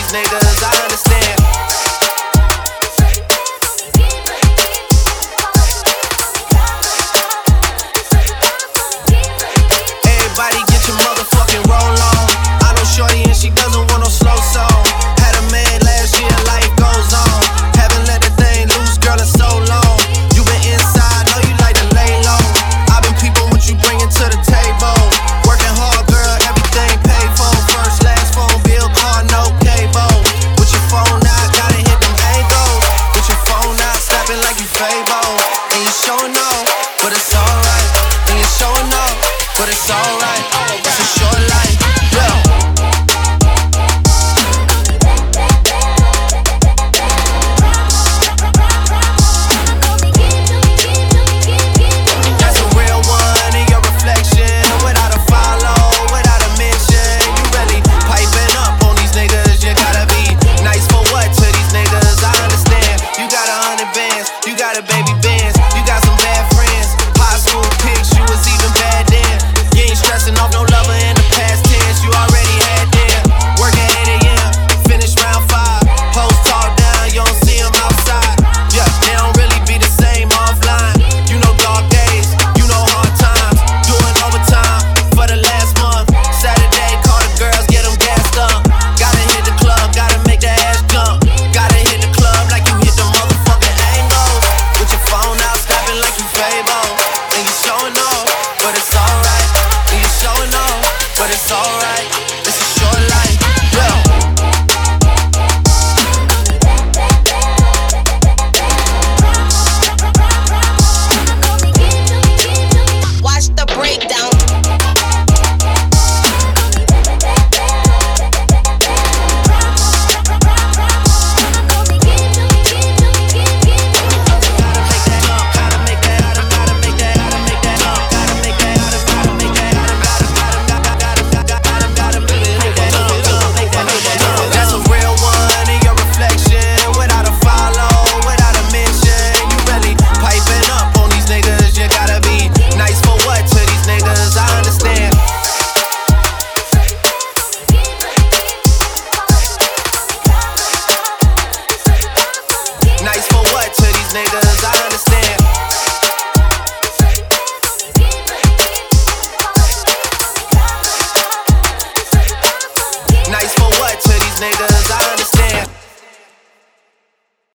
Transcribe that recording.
these niggas, I understand. Everybody get your motherfucking roll on. I know shorty and she doesn't want no slow song. Had a man last year, life goes on. Haven't let the thing loose, girl, in so long. You been inside, know you like to lay low. I've been peeping what you bringing to the table. Working hard, girl, everything paid for. First, last phone bill, car, no cable. With your phone out, gotta hit them angles. With your phone out, snapping like you Fable. And you showing off, but it's alright. And you showing off, but it's alright. It's a short life, yeah. That's a real one in your reflection. Without a follow, without a mention. You really piping up on these niggas. You gotta be nice for what to these niggas? I understand. You got 100 bands, you got a baby Benz, you got some bad friends. High school pics, you was even bad then. You ain't stressing off no lover in the past tense. You already had them. Working 8 a.m., finish round 5. Post talk down, you don't see them outside. Yeah, they don't really be the same offline. You know dark days, you know hard times. Doing overtime for the last month. Saturday, call the girls, get them gassed up. Gotta hit the club, gotta make that ass jump. Gotta hit the club like you hit the motherfucking angles. With your phone out, snapping like you Fable. And you showing off, but it's alright. And you showing off, but it's alright. It's a short life, yeah. Watch the breakdown. That's a real one in your reflection. Without a follow, without a mention. You really piping up on these niggas. You gotta be nice for what to these niggas? I understand. Nice for what to these niggas? I understand.